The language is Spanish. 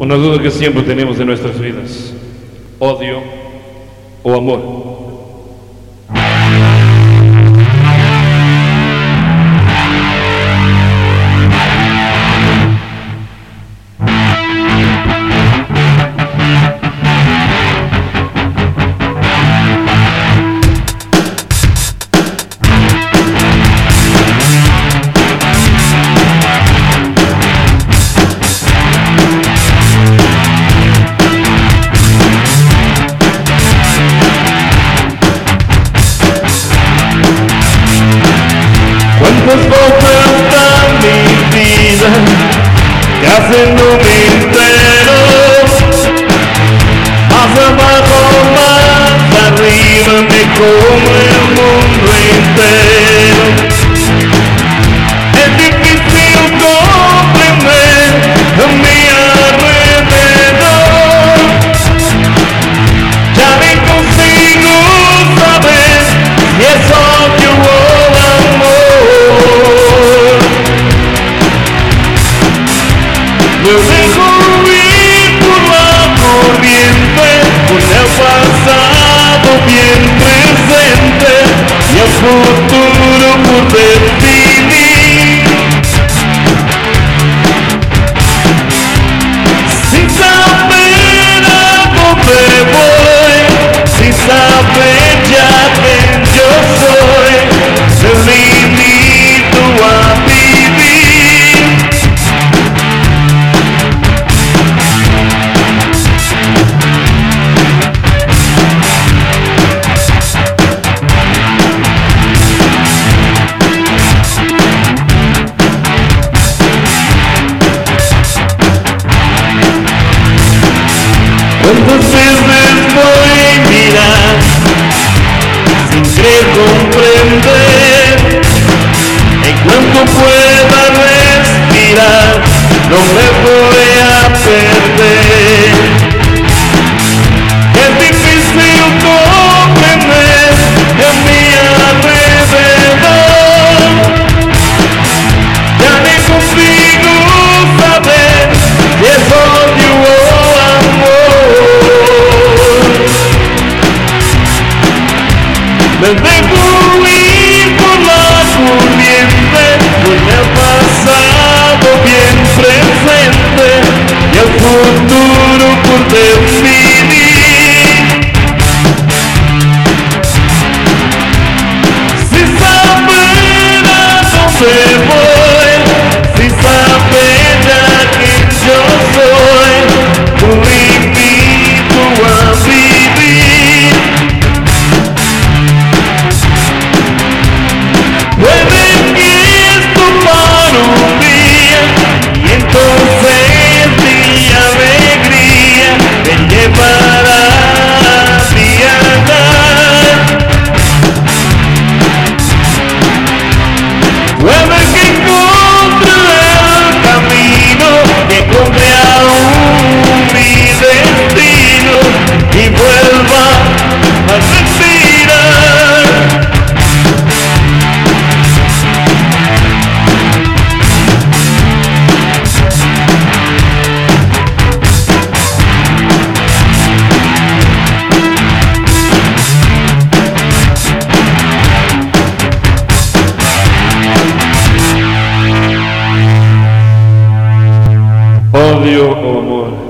Una duda que siempre tenemos en nuestras vidas: odio o amor. ¿Cuántas cosas da mi vida que hacen no me entero? Más abajo, más arriba me come el mundo entero. Es difícil comprender a mi alrededor. Ya ni consigo saber si es odio o amor. Me dejo ir por la corriente, con el pasado bien presente y el futuro por definir. Sin saber a dónde voy, sin saber ya quién yo soy, me limito a vivir. ¿Cuántas veces voy a mirar sin querer comprender? En cuanto pueda respirar, no me voy a perder. Es difícil comprender en mi alrededor. Ya ni consigo saber si es odio o amor. Me dejo ir por la corriente, con el pasado bien presente y el futuro por definir. Sin saber a dónde voy, sin saber ya quién yo soy, me invito a vivir. Puede que esto para un día y entonces mi alegría me llevará a viajar. Puede que encuentre el camino, que encuentre aún mi destino y vuelva a respirar. Odio o amor.